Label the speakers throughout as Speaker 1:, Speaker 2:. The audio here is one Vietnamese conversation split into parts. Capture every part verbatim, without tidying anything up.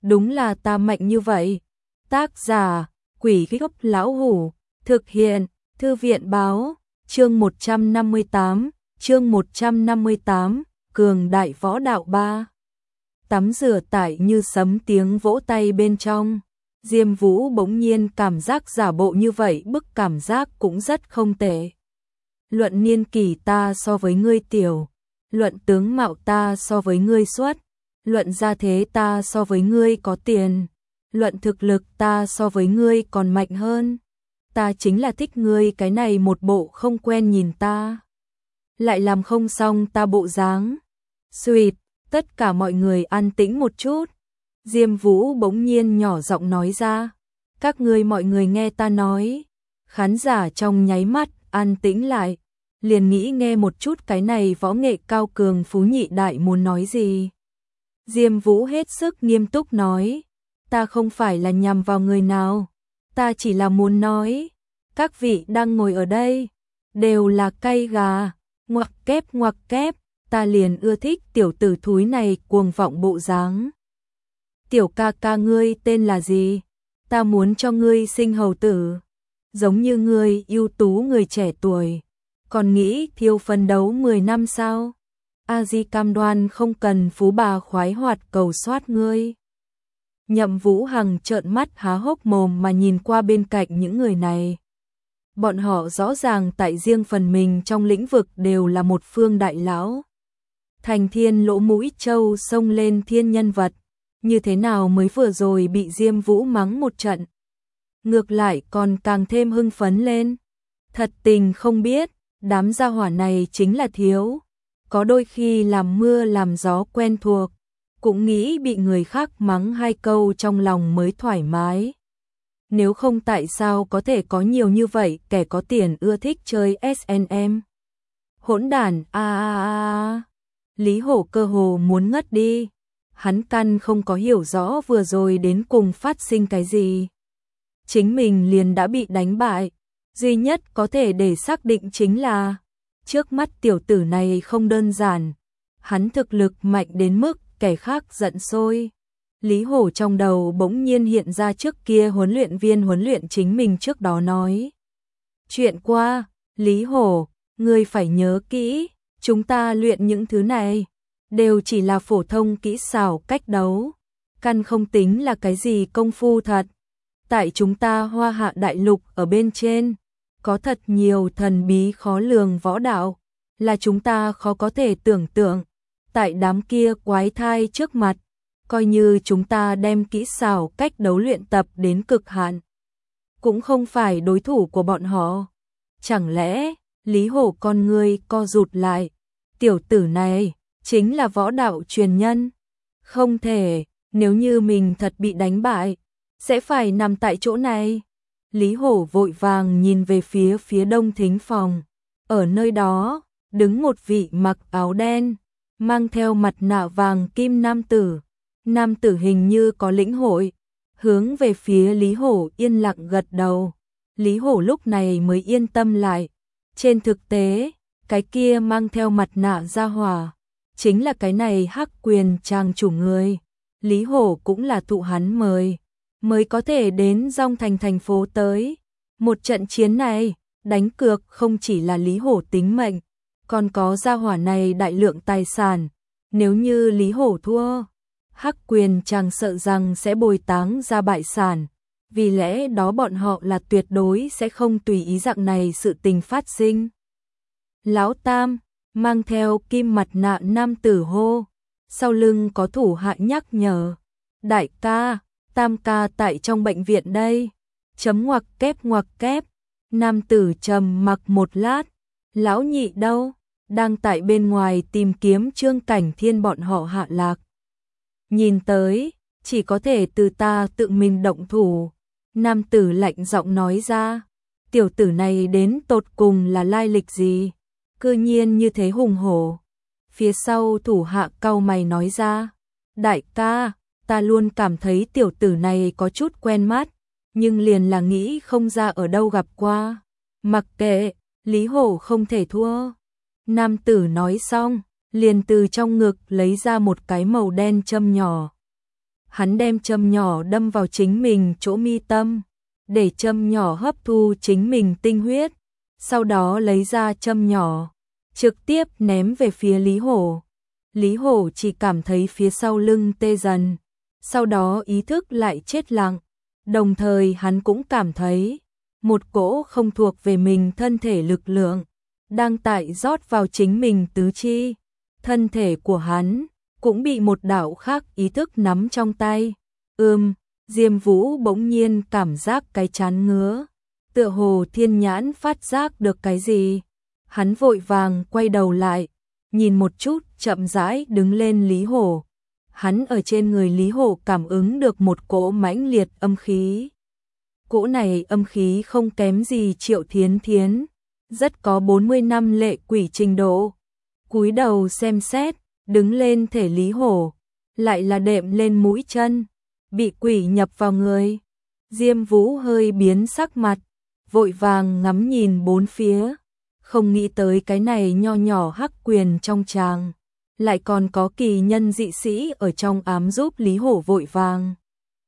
Speaker 1: đúng là ta mạnh như vậy. Tác giả, Quỷ Gốc Lão Hủ, thực hiện, Thư viện báo, chương một trăm năm mươi tám, chương một trăm năm mươi tám, Cường Đại Võ Đạo ba. Tắm rửa tại như sấm tiếng vỗ tay bên trong. Diêm Vũ bỗng nhiên cảm giác giả bộ như vậy, bức cảm giác cũng rất không tệ. Luận niên kỷ ta so với ngươi tiểu, luận tướng mạo ta so với ngươi xuất, luận gia thế ta so với ngươi có tiền, luận thực lực ta so với ngươi còn mạnh hơn. Ta chính là thích ngươi cái này một bộ không quen nhìn ta, lại làm không xong ta bộ dáng. Xuyệt, tất cả mọi người an tĩnh một chút. Diêm Vũ bỗng nhiên nhỏ giọng nói ra, các ngươi mọi người nghe ta nói. Khán giả trong nháy mắt an tĩnh lại, liền nghĩ nghe một chút cái này võ nghệ cao cường phú nhị đại muốn nói gì. Diêm Vũ hết sức nghiêm túc nói, ta không phải là nhằm vào người nào, ta chỉ là muốn nói, các vị đang ngồi ở đây, đều là cay gà, ngoặc kép ngoặc kép, ta liền ưa thích tiểu tử thúi này cuồng vọng bộ dáng. Tiểu ca ca ngươi tên là gì? Ta muốn cho ngươi sinh hầu tử, giống như ngươi ưu tú người trẻ tuổi, còn nghĩ thiêu phấn đấu mười năm sao? A Di cam đoan không cần phú bà khoái hoạt cầu soát ngươi. Nhậm Vũ Hằng trợn mắt há hốc mồm mà nhìn qua bên cạnh những người này. Bọn họ rõ ràng tại riêng phần mình trong lĩnh vực đều là một phương đại lão. Thành Thiên lỗ mũi trâu xông lên thiên nhân vật, như thế nào mới vừa rồi bị Diêm Vũ mắng một trận. Ngược lại còn càng thêm hưng phấn lên. Thật tình không biết, đám gia hỏa này chính là thiếu. Có đôi khi làm mưa làm gió quen thuộc, cũng nghĩ bị người khác mắng hai câu trong lòng mới thoải mái. Nếu không tại sao có thể có nhiều như vậy kẻ có tiền ưa thích chơi ét en em. Hỗn đản a a a. Lý Hổ cơ hồ muốn ngất đi. Hắn căn không có hiểu rõ vừa rồi đến cùng phát sinh cái gì. Chính mình liền đã bị đánh bại. Duy nhất có thể để xác định chính là trước mắt tiểu tử này không đơn giản. Hắn thực lực mạnh đến mức kẻ khác giận sôi. Lý Hổ trong đầu bỗng nhiên hiện ra trước kia huấn luyện viên huấn luyện chính mình trước đó nói. Chuyện qua, Lý Hổ, ngươi phải nhớ kỹ, chúng ta luyện những thứ này đều chỉ là phổ thông kỹ xảo cách đấu, căn không tính là cái gì công phu thật. Tại chúng ta Hoa Hạ đại lục ở bên trên, có thật nhiều thần bí khó lường võ đạo, là chúng ta khó có thể tưởng tượng. Tại đám kia quái thai trước mặt, coi như chúng ta đem kỹ xảo cách đấu luyện tập đến cực hạn, cũng không phải đối thủ của bọn họ. Chẳng lẽ, Lý Hổ con ngươi co rụt lại, tiểu tử này chính là võ đạo truyền nhân? Không thể, nếu như mình thật bị đánh bại, sẽ phải nằm tại chỗ này. Lý Hổ vội vàng nhìn về phía phía đông thính phòng. Ở nơi đó, đứng một vị mặc áo đen, mang theo mặt nạ vàng kim nam tử. Nam tử hình như có lĩnh hội, hướng về phía Lý Hổ yên lặng gật đầu. Lý Hổ lúc này mới yên tâm lại. Trên thực tế, cái kia mang theo mặt nạ ra hỏa, chính là cái này Hắc Quyền chàng chủ người. Lý Hổ cũng là thụ hắn mời, mới có thể đến Dong Thành thành phố tới. Một trận chiến này, đánh cược không chỉ là Lý Hổ tính mệnh, còn có gia hỏa này đại lượng tài sản. Nếu như Lý Hổ thua, Hắc Quyền chàng sợ rằng sẽ bồi táng ra bại sản. Vì lẽ đó bọn họ là tuyệt đối sẽ không tùy ý dạng này sự tình phát sinh. Lão Tam, mang theo kim mặt nạ nam tử hô. Sau lưng có thủ hạ nhắc nhở. Đại ca, Tam ca tại trong bệnh viện đây. Chấm ngoặc kép ngoặc kép. Nam tử trầm mặc một lát. Lão nhị đâu? Đang tại bên ngoài tìm kiếm Trương Cảnh Thiên bọn họ hạ lạc. Nhìn tới, chỉ có thể từ ta tự mình động thủ. Nam tử lạnh giọng nói ra. Tiểu tử này đến tột cùng là lai lịch gì? Cư nhiên như thế hùng hổ. Phía sau thủ hạ cau mày nói ra. Đại ca, ta luôn cảm thấy tiểu tử này có chút quen mắt, nhưng liền là nghĩ không ra ở đâu gặp qua. Mặc kệ, Lý Hổ không thể thua. Nam tử nói xong, liền từ trong ngực lấy ra một cái màu đen châm nhỏ. hắn đem châm nhỏ đâm vào chính mình chỗ mi tâm, để châm nhỏ hấp thu chính mình tinh huyết, sau đó lấy ra châm nhỏ, trực tiếp ném về phía Lý Hổ. Lý Hổ chỉ cảm thấy phía sau lưng tê dần, sau đó ý thức lại chết lặng, đồng thời hắn cũng cảm thấy một cỗ không thuộc về mình thân thể lực lượng đang tại rót vào chính mình tứ chi. Thân thể của hắn cũng bị một đạo khác ý thức nắm trong tay. Ừm, Diêm Vũ bỗng nhiên cảm giác cái chán ngứa, tựa hồ thiên nhãn phát giác được cái gì. Hắn vội vàng quay đầu lại, nhìn một chút, chậm rãi đứng lên Lý Hổ. Hắn ở trên người Lý Hổ cảm ứng được một cỗ mãnh liệt âm khí. Cỗ này âm khí không kém gì Triệu Thiến Thiến, rất có bốn mươi năm lệ quỷ trình độ. Cúi đầu xem xét, đứng lên thể Lý Hổ, lại là đệm lên mũi chân, bị quỷ nhập vào người. Diêm Vũ hơi biến sắc mặt, vội vàng ngắm nhìn bốn phía, không nghĩ tới cái này nho nhỏ hắc quyền trong tràng, lại còn có kỳ nhân dị sĩ ở trong ám giúp Lý Hổ vội vàng.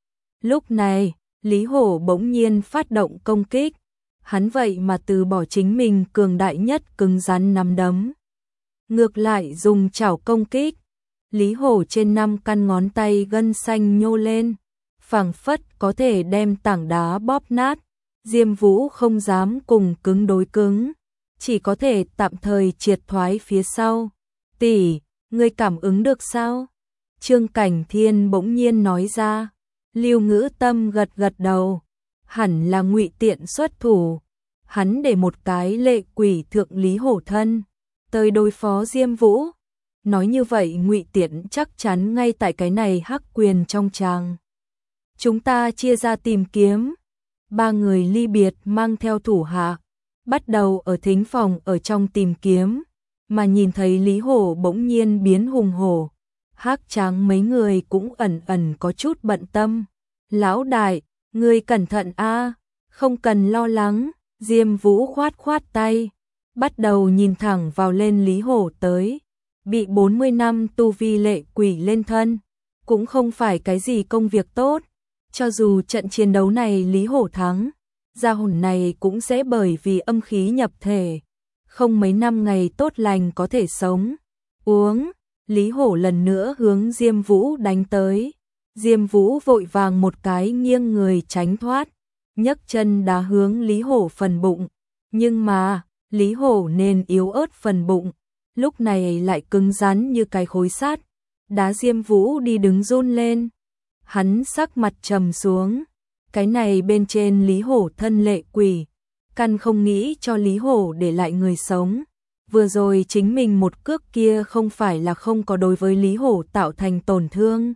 Speaker 1: Lúc này, Lý Hổ bỗng nhiên phát động công kích, hắn vậy mà từ bỏ chính mình cường đại nhất cứng rắn nắm đấm, ngược lại dùng chảo công kích. Lý Hổ trên năm căn ngón tay gân xanh nhô lên, phảng phất có thể đem tảng đá bóp nát. Diêm Vũ không dám cùng cứng đối cứng, chỉ có thể tạm thời triệt thoái phía sau. Tỷ, ngươi cảm ứng được sao? Trương Cảnh Thiên bỗng nhiên nói ra. Lưu Ngữ Tâm gật gật đầu, hẳn là Ngụy Tiện xuất thủ. Hắn để một cái lệ quỷ thượng Lý Hổ thân tới đối phó Diêm Vũ. Nói như vậy Ngụy Tiện chắc chắn ngay tại cái này hắc quyền trong tràng. Chúng ta chia ra tìm kiếm. Ba người ly biệt mang theo thủ hạ, bắt đầu ở thính phòng ở trong tìm kiếm, mà nhìn thấy Lý Hổ bỗng nhiên biến hùng hổ. Hắc Tráng mấy người cũng ẩn ẩn có chút bận tâm. Lão đại, ngươi cẩn thận a, không cần lo lắng. Diêm Vũ khoát khoát tay, bắt đầu nhìn thẳng vào lên Lý Hổ tới. Bị bốn mươi năm tu vi lệ quỷ lên thân, cũng không phải cái gì công việc tốt. Cho dù trận chiến đấu này Lý Hổ thắng, gia hồn này cũng sẽ bởi vì âm khí nhập thể, không mấy năm ngày tốt lành có thể sống. Uống, Lý Hổ lần nữa hướng Diêm Vũ đánh tới. Diêm Vũ vội vàng một cái nghiêng người tránh thoát, nhấc chân đá hướng Lý Hổ phần bụng. Nhưng mà, Lý Hổ nên yếu ớt phần bụng, lúc này lại cứng rắn như cái khối sắt, đá Diêm Vũ đi đứng run lên. Hắn sắc mặt trầm xuống, cái này bên trên Lý Hổ thân lệ quỷ, căn không nghĩ cho Lý Hổ để lại người sống. Vừa rồi chính mình một cước kia không phải là không có đối với Lý Hổ tạo thành tổn thương,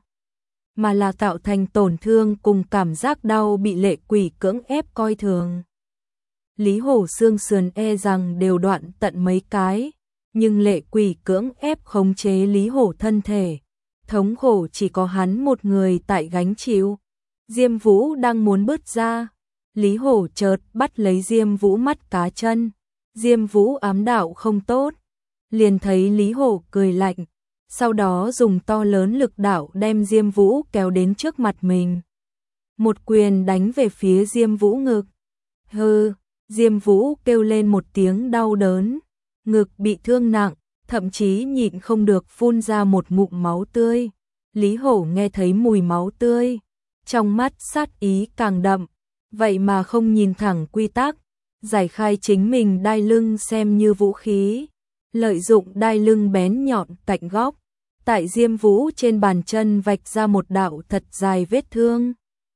Speaker 1: mà là tạo thành tổn thương cùng cảm giác đau bị lệ quỷ cưỡng ép coi thường. Lý Hổ xương sườn e rằng đều đoạn tận mấy cái, nhưng lệ quỷ cưỡng ép khống chế Lý Hổ thân thể. Thống khổ chỉ có hắn một người tại gánh chịu. Diêm Vũ đang muốn bứt ra, Lý Hổ chợt bắt lấy Diêm Vũ mắt cá chân. Diêm Vũ ám đạo không tốt, liền thấy Lý Hổ cười lạnh, sau đó dùng to lớn lực đạo đem Diêm Vũ kéo đến trước mặt mình. Một quyền đánh về phía Diêm Vũ ngực. Hừ, Diêm Vũ kêu lên một tiếng đau đớn, ngực bị thương nặng, thậm chí nhịn không được phun ra một ngụm máu tươi. Lý Hổ nghe thấy mùi máu tươi, trong mắt sát ý càng đậm, vậy mà không nhìn thẳng quy tắc, giải khai chính mình đai lưng xem như vũ khí, lợi dụng đai lưng bén nhọn cạnh góc, tại Diêm Vũ trên bàn chân vạch ra một đạo thật dài vết thương.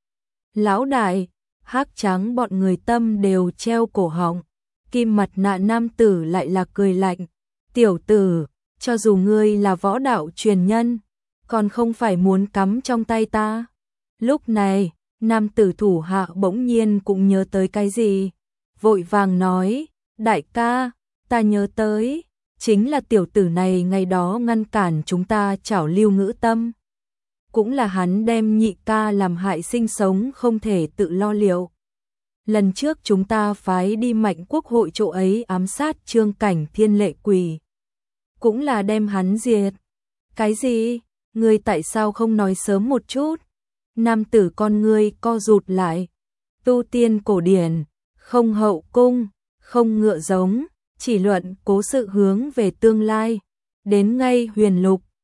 Speaker 1: Lão đại, Hắc Trắng bọn người tâm đều treo cổ họng, Kim mặt nạ nam tử lại là cười lạnh. Tiểu tử, cho dù ngươi là võ đạo truyền nhân, còn không phải muốn cắm trong tay ta. Lúc này, nam tử thủ hạ bỗng nhiên cũng nhớ tới cái gì, vội vàng nói, đại ca, ta nhớ tới, chính là tiểu tử này ngày đó ngăn cản chúng ta chảo Lưu Ngữ Tâm. Cũng là hắn đem nhị ca làm hại sinh sống không thể tự lo liệu. Lần trước chúng ta phái đi Mạnh Quốc hội chỗ ấy ám sát Trương Cảnh Thiên lệ quỷ, cũng là đem hắn diệt. Cái gì? Ngươi tại sao không nói sớm một chút? Nam tử con ngươi co rụt lại. Tu tiên cổ điển, không hậu cung, không ngựa giống, chỉ luận cố sự hướng về tương lai. Đến ngay huyền lục,